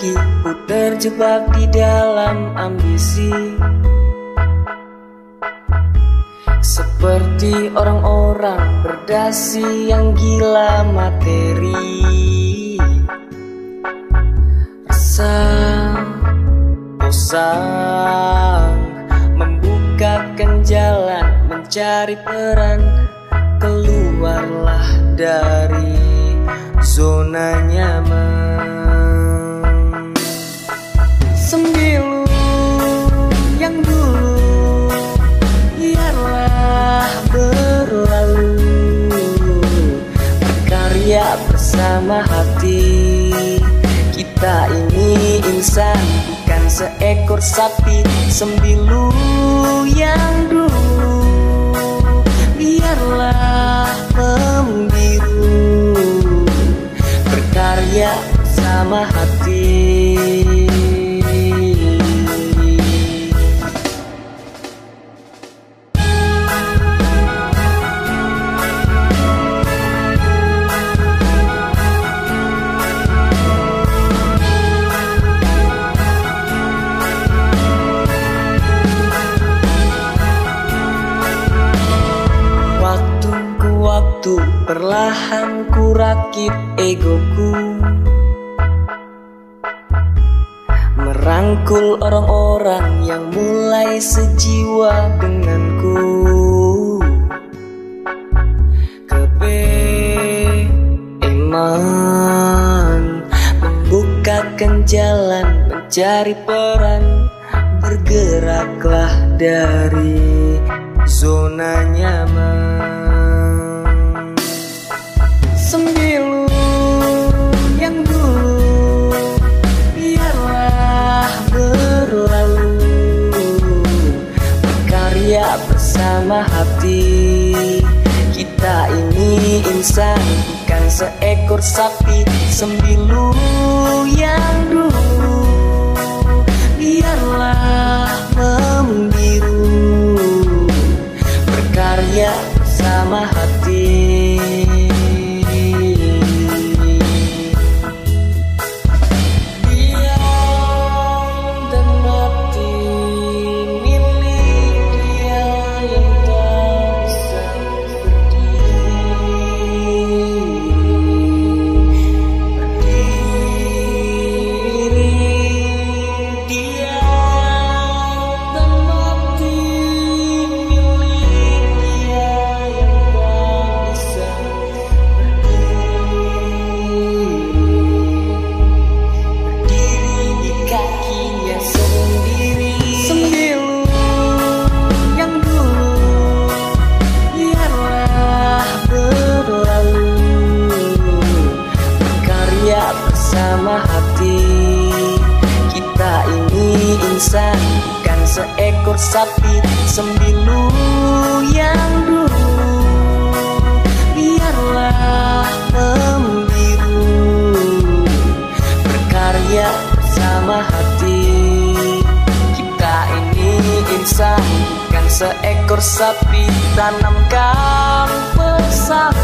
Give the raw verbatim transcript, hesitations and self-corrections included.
kakiku terjebak di dalam ambisi, seperti orang-orang berdasi yang gila materi. Rasa bosan membukakan jalan, mencari peran. Keluarlah dari zona nyaman. Sembilu yang dulu biarlah berlalu, berkarya bersama hati. Kita ini insan, bukan seekor sapi. Sembilu yang dulu biarlah membiru, berkarya bersama hati. Waktu perlahan ku rakit egoku, merangkul orang-orang yang mulai sejiwa denganku. Kebeeman membukakan jalan, mencari peran. Bergeraklah dari zona nyaman. Sembilu yang dulu biarlah berlalu, berkarya bersama hati. Kita ini insan, bukan seekor sapi. Sembilu yang dulu biarlah membiru, berkarya bersama hati. Bersama hati, kita ini insan, bukan seekor sapi. Sembilu yang dulu biarlah membiru, berkarya bersama hati. Kita ini insan, bukan seekor sapi. Tanamkan pesan